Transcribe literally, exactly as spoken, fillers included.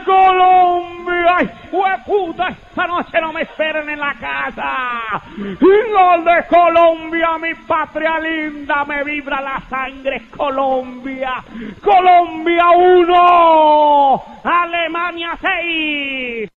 Colombia! ¡Ay, hueputa! Esta noche no me esperen en la casa. Gol de Colombia, mi patria linda, me vibra la sangre. Colombia, Colombia uno, Alemania seis.